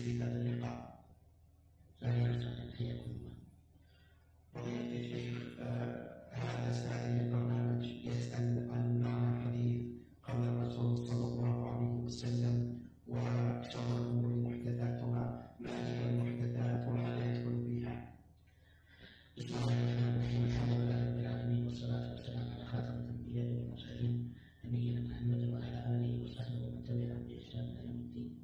في هذا اللقاء. أهلا وسهلا، حياكم الله. فضيلة الشيخ، هذا البرنامج يسأل عن معنى الحديث قال الرسول صلى الله عليه وسلم: وشر الأمور محدثاتها، ما هي المحدثات وما يدخل فيها؟ بسم الله الرحمن الرحيم، الحمد لله رب العالمين، والصلاة والسلام على خاتم الأنبياء والمرسلين نبينا محمد وعلى آله وصحبه ومن تبعهم بإحسان إلى يوم الدين.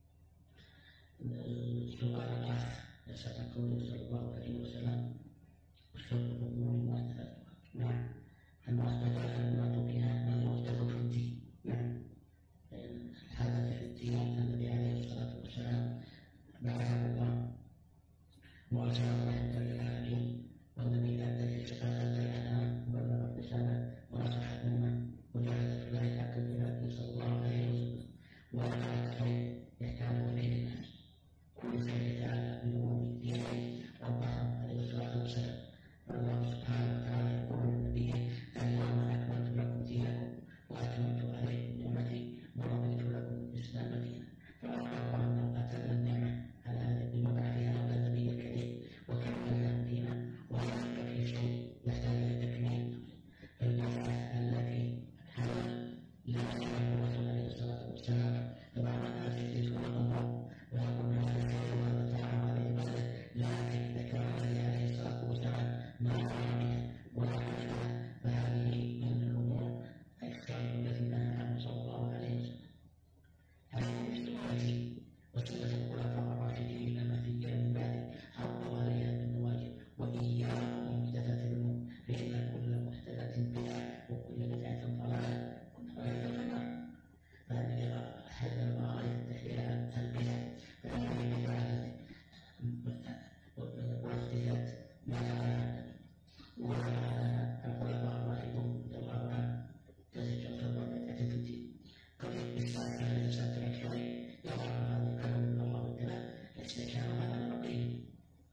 سؤال الأخ يقول صلى الله عليه وسلم: وشر الأمور محدثاتها. نعم، المحدثات المراد بها ما يحدث في الدين. نعم، الحدث في الدين النبي عليه الصلاة والسلام بعثه الله وأرسله رحمة للعالمين، والذي لا تجد فقد بيانا وبلغ الرسالة ونصح الأمة وجعل في الله حق العباد صلى الله عليه وسلم، وأنزل الخير يحتاج إليه الناس. كل خير تعالى بنور دينه ربنا عليه الصلاة والسلام. الله سبحانه وتعالى يقول للنبي: اليوم أكملت لكم دينكم وأتممت عليكم نعمتي ورضيت لكم الإسلام دينا. فأخبر أنه أتم النعمة على هذا بمبعثها على النبي الكريم وكمل له دينا، وذلك في شيء يحتاج إلى تكميل. فالبعثة التي حمل لنبيه الرسول عليه الصلاة والسلام بعض الناس يجلسون الأمور ويقول الناس هذا تعالى عليه وسلم، لكن ذكر عليه الصلاة والسلام ما يعنيه ولكن فهذه من الأمور الخير الذي نهى عنه صلى الله عليه وسلم. هذه السنة وسنة الخلفاء الراشدين المهديين من بعد حطوا عليها بالنواجذ، وإياكم ومحدثات الأمور، فإن كل محدثة بدعة وكل بدعة ضلالة وكل ضلالة في النار. فهذه أحد المغارب تحليلها البدع، فهذه بدعة واحدثات ما كان والخلفاء الراشدون رضي الله عنهم تزج بدعة في الدين. قد يستعمل الإنسان الكريم يظهر هذا الكلام من الله والكلام يستكان على ربه.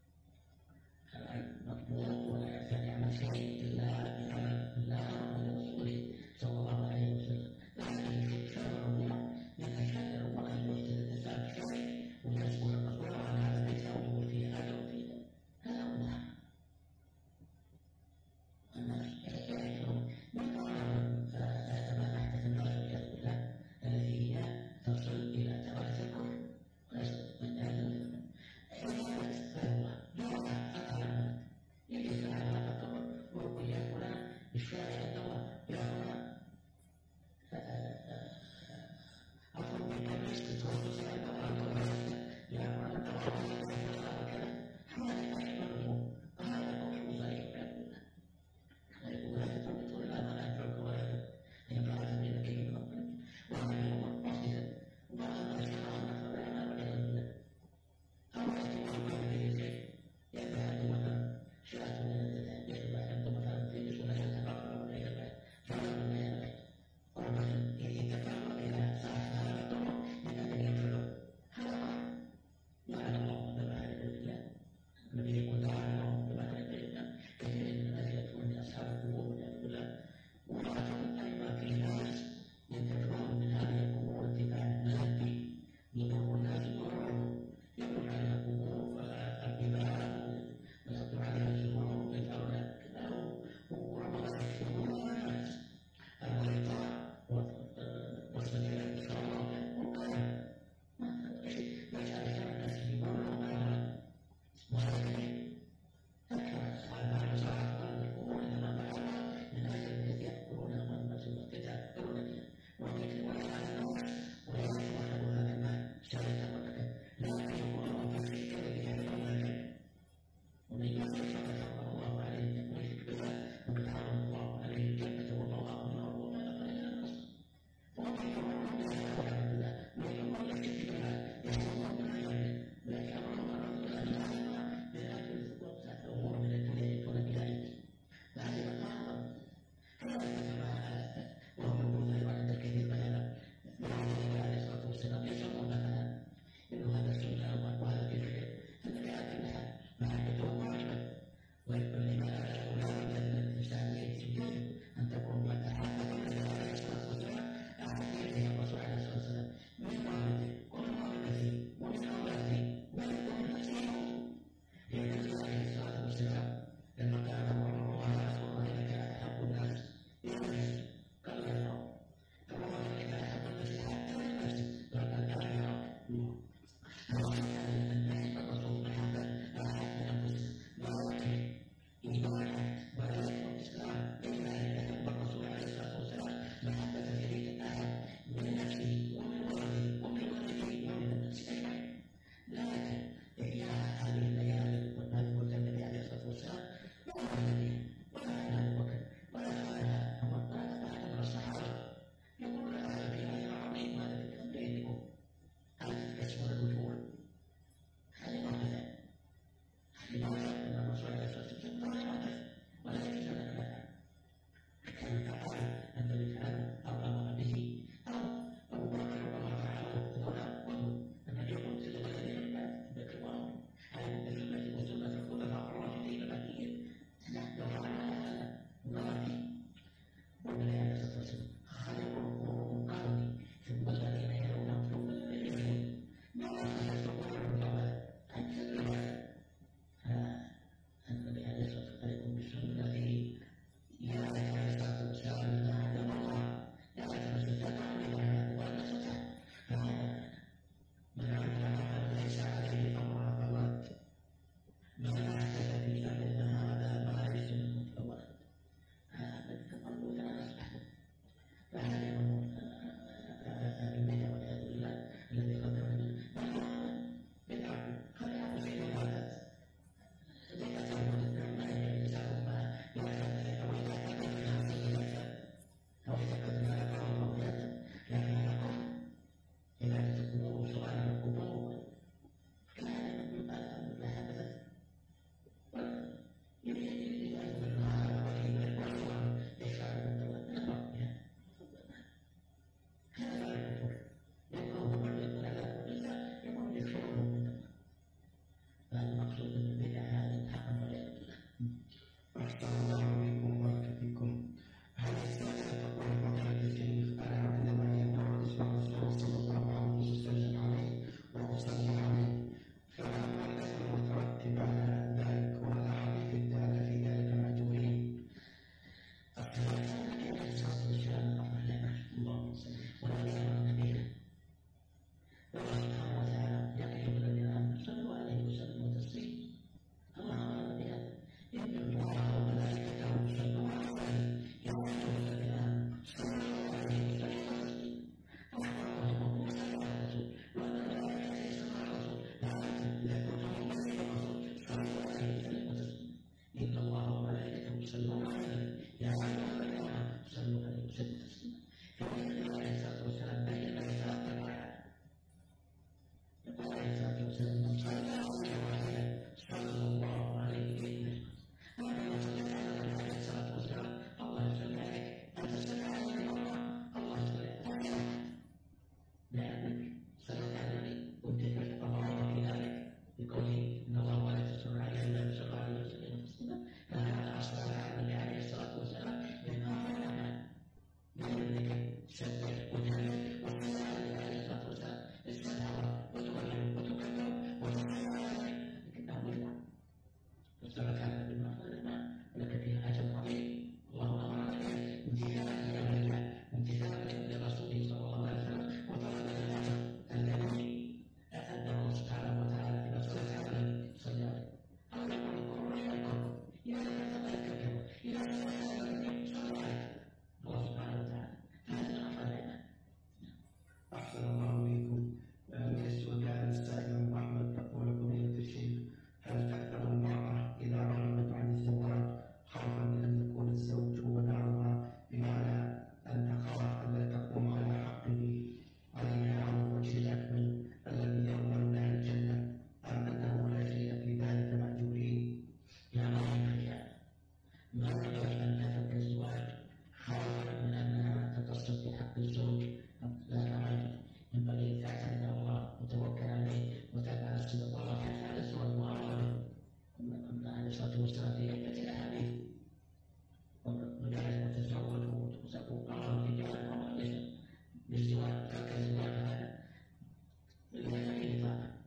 المطلوب ولا يرتفع عن شيء إلا على رسوله صلى الله عليه وسلم. لكن شر الله يتكلم وقد يوجد الإنسان الكريم ويسأل الرسول عن هذا ليس له فيه أجر فيه. هذا هو النعم. الناس يعرفون فما أحدث الناس والعياذ بالله التي هي تصل إلى تواتر الكفر وليست من أهل يجب على التطور ورقي فلان بالشارع الدواء بأخوان أفضل من أن يسكت ويسكت الدواء يعمل الدواء وكذا حمد أكبره وهذا كفر ذلك يقول لا تطلق إلا ما لا يترك ولا ينفع من كلمة ربك وهذا هو المحدث وبعض الناس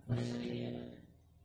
وليس به أبدا.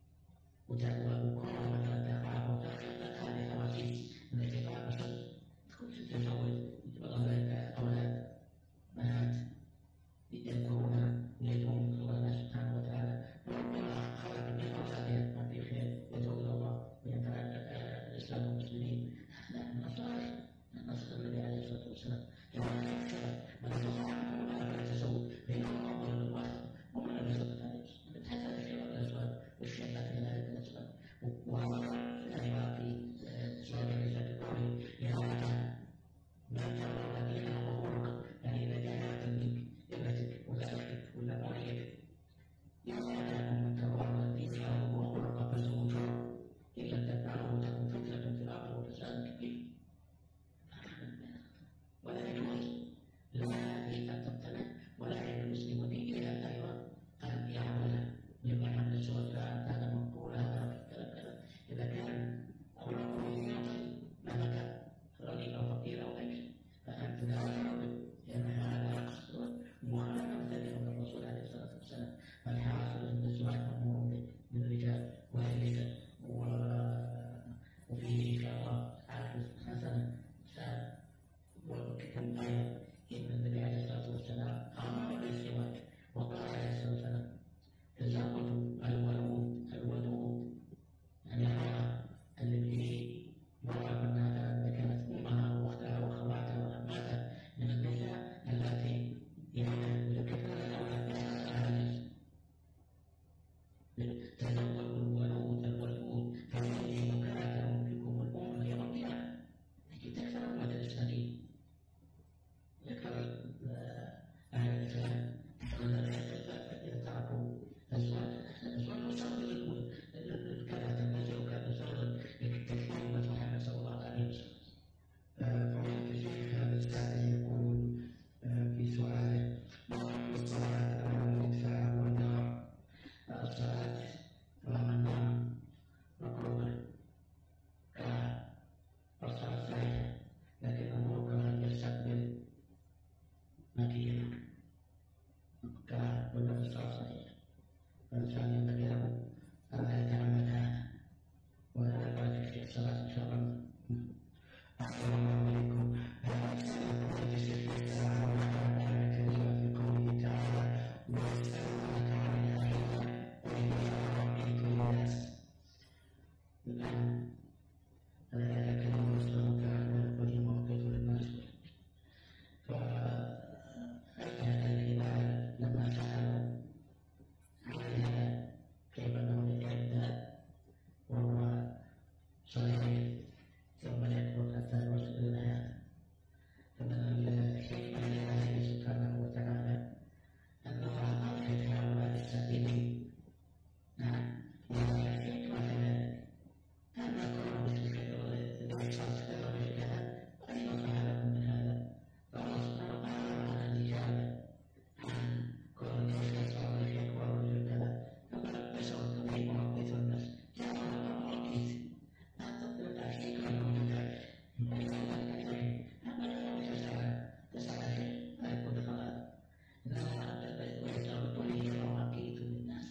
وكل ما تتابعه وتتابع هذه الحوادث التي تعرض تكون تتزوج وتولد أولاد بنات يكون يدعون الله سبحانه وتعالى وربما خلق من أولادهم ما في خير يدعو إلى الله ويتعلم الإسلام والمسلمين. نحن نصر النبي عليه الصلاة والسلام يقول من استطاع أن يتزوج فإنه أفضل الواحد ومن لم يستطع حتى الخير والأزواج والشيطان في ذلك الأسباب وهذا في سورة النساء تقول يا ما كان الذين أمرك يعني إذا كانت منك ابنتك ولا أختك ولا أخيك يستطيعون من تبارك دينه وخلق فزوجه إلا تفعله تكون فتنة في الأرض وفساد كبير. ولا يجوز للمرأة أن تمتنع ولا للمسلم إلا أيضا أن يعمل مما حمل سورة كان مقبولا كذا إذا كان خلقه ملكا غني أو فقير أو أي شيء فأنت لا تعمل لأن هذا يقصد مخالفة ذلك من الرسول عليه الصلاة والسلام. فالحاصل أن الزواج مأمور بالرجال والرجال وفيه إن شاء الله عاقل حسنا وكتب إن النبي عليه الصلاة والسلام أمر بالزواج وقال عليه الصلاة والسلام تزوجوا الولود يعني المرأة التي مرأة كانت أمها وأختها وأخواتها وأماتها من النساء التي ذكرنا الأولاد تزوجوا الولود فإن كانت منكم الأم لربها لكي تكثر المدى الإسلامي ذكر أهل الإسلام إذا تركوا الزواج وصاروا كانت الناس وكانوا صاروا يكتشفون أمة محمد صلى الله عليه وسلم. فضيلة الشيخ هذا السائل يقول في سؤاله الصلاة على النساء والنار الصلاة أمام النار مكروهة كالصلاة صحيحة لكن أمره كمن يستقبل مدينة كبلد الصلاة صحيحة فالإنسان ينبغي له أن لا يتعمد هذا ولا يبالغ في الصلاة إن شاء الله. السلام عليكم. في قوله تعالى ويسألونك عن الأهلة وإن الناس هذا كلمة يسألونك عن وهي موقف للناس لما سألوا عليها كيف أنه يتعدى وهو صغير ثم يكبر حتى يوصل إلى هذا فمن الحكمة لله سبحانه وتعالى أن الله أوجد هؤلاء السائلين. نعم الحكمة كذلك أما كل مسلم صار كذا أن يطلع لكم من هذا فالله سبحانه وتعالى على الإجابة عن كل مسلم صار يكبر ويجب كذا فقد بشرت به موقف الناس كان الله موقف ما تطلب الحكمة الموجودة أما لو تسعى لا يكون خلاص إنما ويجب به مواقيت للناس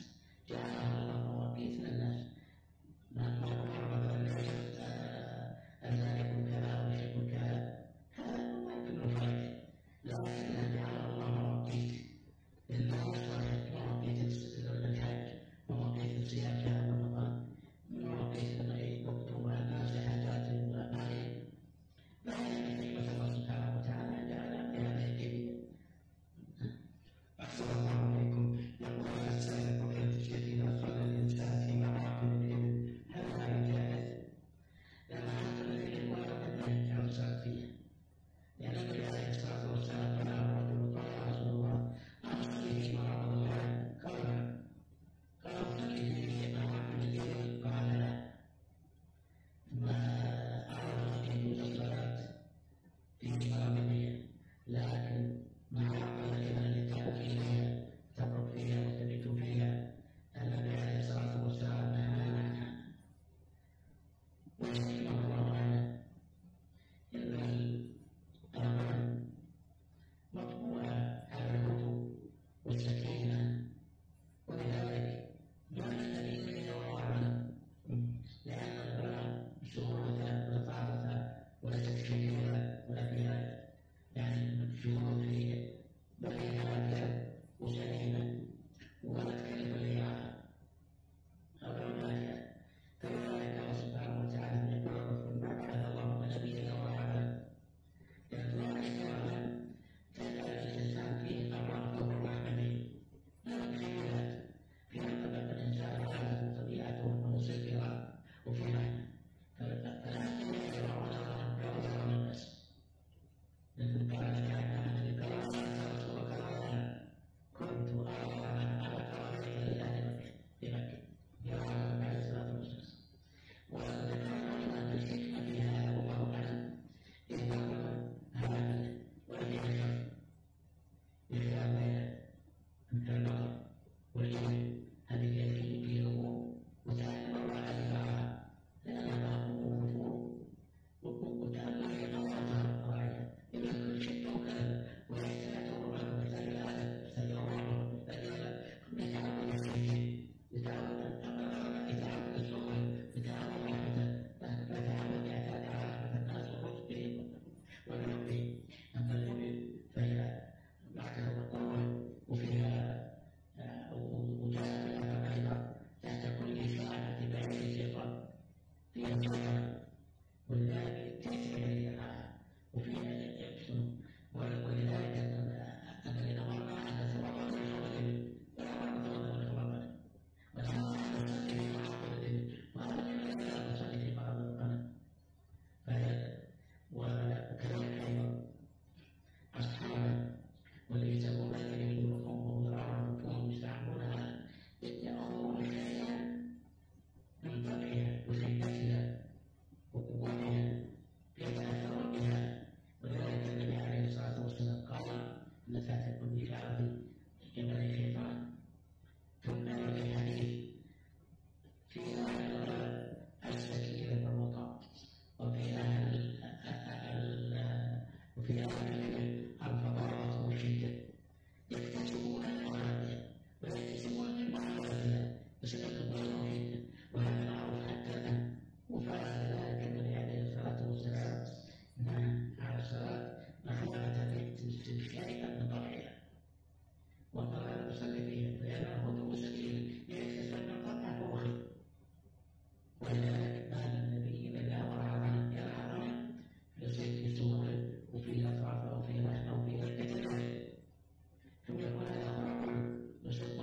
وسلك المصطفى وهذا معروف حتى الآن وفعل ذلك النبي عليه الصلاة والسلام على الصلاة محمد في أن طائرة وقال المصلي فيه لأنه هو سبيل يكتسب من طلع وخير ولذلك قال النبي إذا ورع يا حرام في سوره وفي أطرافه وفي لحمه وفي الكتاب ثم يقول هذا حرام وسوف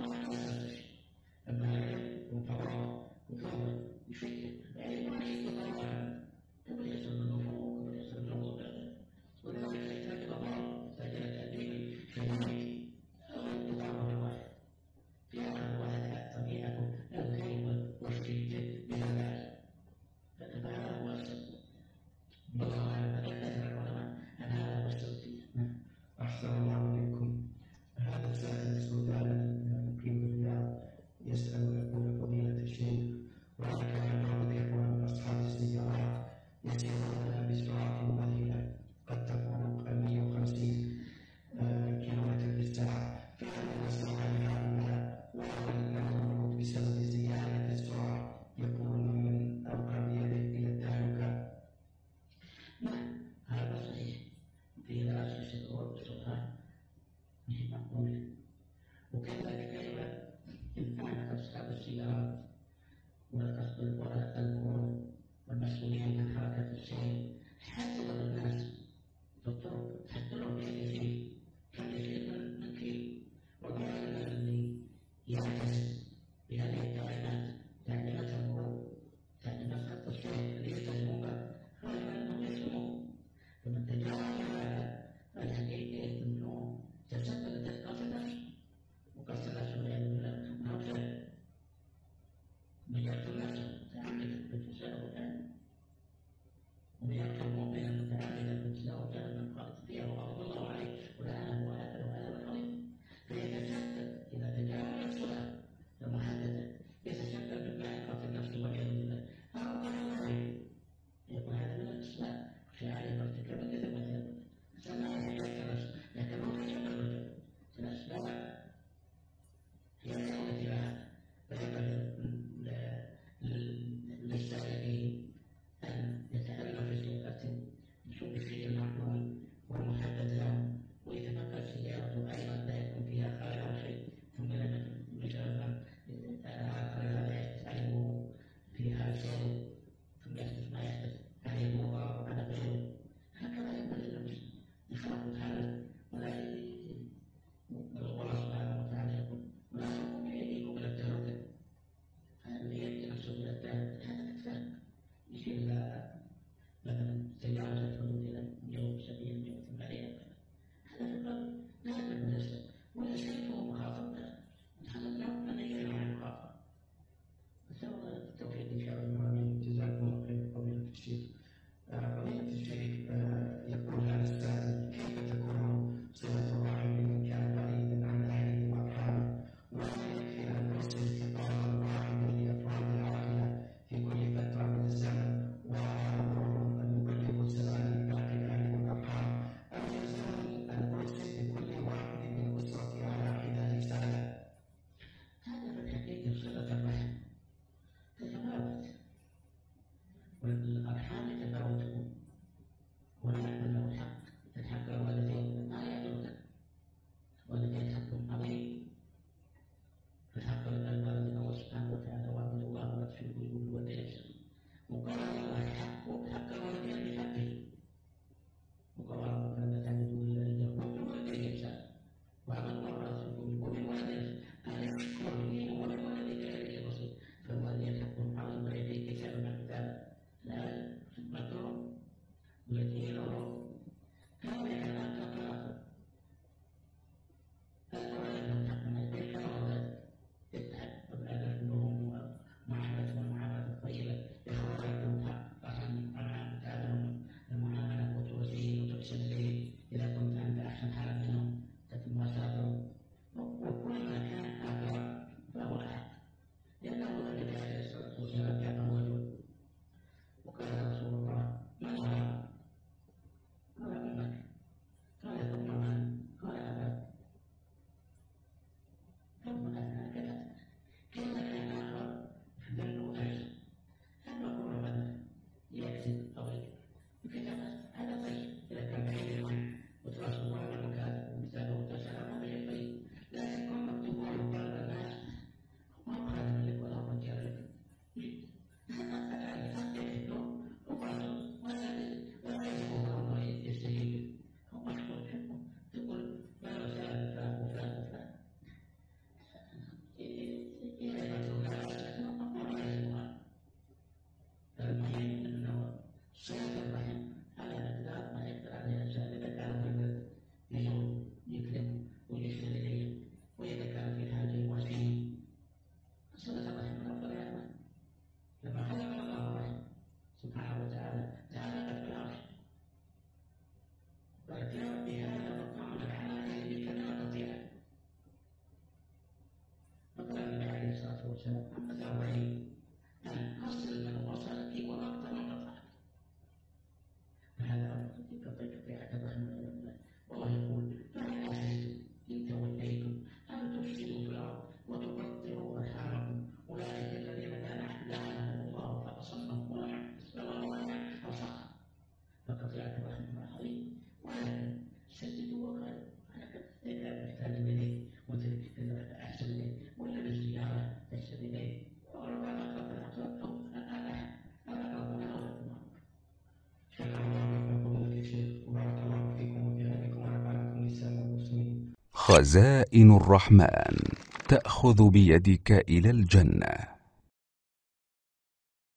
أما وفرع وفرع يشكل يعني ما يستطيع قبل يسر النفوق قبل يسر النفوق ولذلك يحتاج الله يحتاج التأديب في الميت أو التطعم الواحد في أقل واحد طبيعته الكلمة والشدة بهذا فهذا هو السبب الله يتكلم العلماء عن هذا والسبب. أحسن الله عليكم. هذا السائل السوداني مقيم الرياض يسأل يقول فضيلة الشيخ وإن كان بعض الإخوان من أصحاب السيارات يسيرون بسرعة ضئيلة قد تفوق 150 كيلومتر في الساعة فهل يصلح لهؤلاء ويقول بسبب زيادة السرعة يكون من أقرب يده إلى التهلكة؟ نعم هذا صحيح في دراسة الشعور بسرعة مش مقبولة وكذلك أيضا إن كانت أصحاب السيارات والقصد والقول والمسؤولين عن حركة السير حتى بعض الناس في الطرق حتى لو كان يسير من كيل وكان الذي يعكس بهذه التعليمات تعليمات المرور تعليمات خط السير الذي يستخدمونها غالبا أنهم يسمعون فمن تجاوز هذا فالحقيقة أنه تسبب تلقى نفسه وقصد نفسه والعياذ بالله هؤلاء من يقتل نفسه متعمدا بالتساؤل الآن ومن يقتل مؤمنا متعمدا بالتساؤل الآن من قال فيها وغضب الله عليه ولعنه وآثره وآثر العظيم فيتشتت إذا تجاوز الصلاة المحددة يتشتت مما يقتل نفسه والعياذ بالله هؤلاء يقول هذا من الأسباب في عليه ارتكاب الإثم والعياذ سمع يتكلم لكن هو يتكلم الأسباب هي التي لها فينبغي للسائلين أن يتألف في سيارة يكون فيه المعلوم والمحدد له ويتنقل سيارته أيضا لا يكون فيها خلل شيء ثم لم يجرب لا يستعلموا فيها شيء ثم يحدث ما يحدث عليه مضار على غيره هكذا ينبغي للمسلم يخاف هذا ولا الله سبحانه وتعالى يقول ولا تكون بأيديكم إلى التهلكة فالذي يأتي نفسه إلى التهلكة هذا كفاك يشير إلى مثلا تجاوز الحدود إلى 170 180 هذا في القلب لا يكون مناسب ولا شيء مخاطب هذا من يجري مع المخاطب نسأل التوفيق إن شاء الله. جزاكم الله خير فضيلة الشيخ. فضيلة الشيخ يقول هذا السائل كيف تكون صلة الرحم لمن كان بعيدا عن أهله وأرحامه ولا يكفي أن نرسل استقامة الرحم لأفراد العائلة في كل فترة من الزمن وأن نبلغ السلام لباقي الأهل والأرحام أم يلزمني أن أرسل لكل واحد من أسرتي على حدة رسالة؟ هذا من حقيقة صلة الرحم تتفاوت والأرحام يتفاوتون ونحن له حق الحق الوالدين ما يعطون والذين حقهم عظيم فالحق الوالدين الله سبحانه وتعالى وعبد الله ورسوله يقول وديس وقال الله حق الوالدين بحقه وقال فلا تعبدوا الا اياه والدين وعبد الله ورسوله يقول الوالدين ان يشكروا لي ولوالديك اليه الرسول فالوالدين حقهم عظيم ويديه كتاب من كتاب لا مكروه والذي يراه كما يعلم تقرأ فالأولاد لهم حق من البيت كما يتحق بالأدب أنهم والسلام محمد الأولين حصل من وصلت ورقة وقطعت. وهذا يضيف في اعتبار والله يقول فهل عسيتم إن توليتم أن تفسدوا في الأرض وتقطعوا أرحامكم أولئك الذين لعنهم الله فأصمهم ولم يسمعوا فصح. فقطعت رحمه عظيم ولكن سددوا وقالوا أنا محتاج إليه وتجد أحسن إليه ولا بالزيارة تحسن إليه وربما قطعت أو أنا خزائن الرحمن تأخذ بيدك إلى الجنة.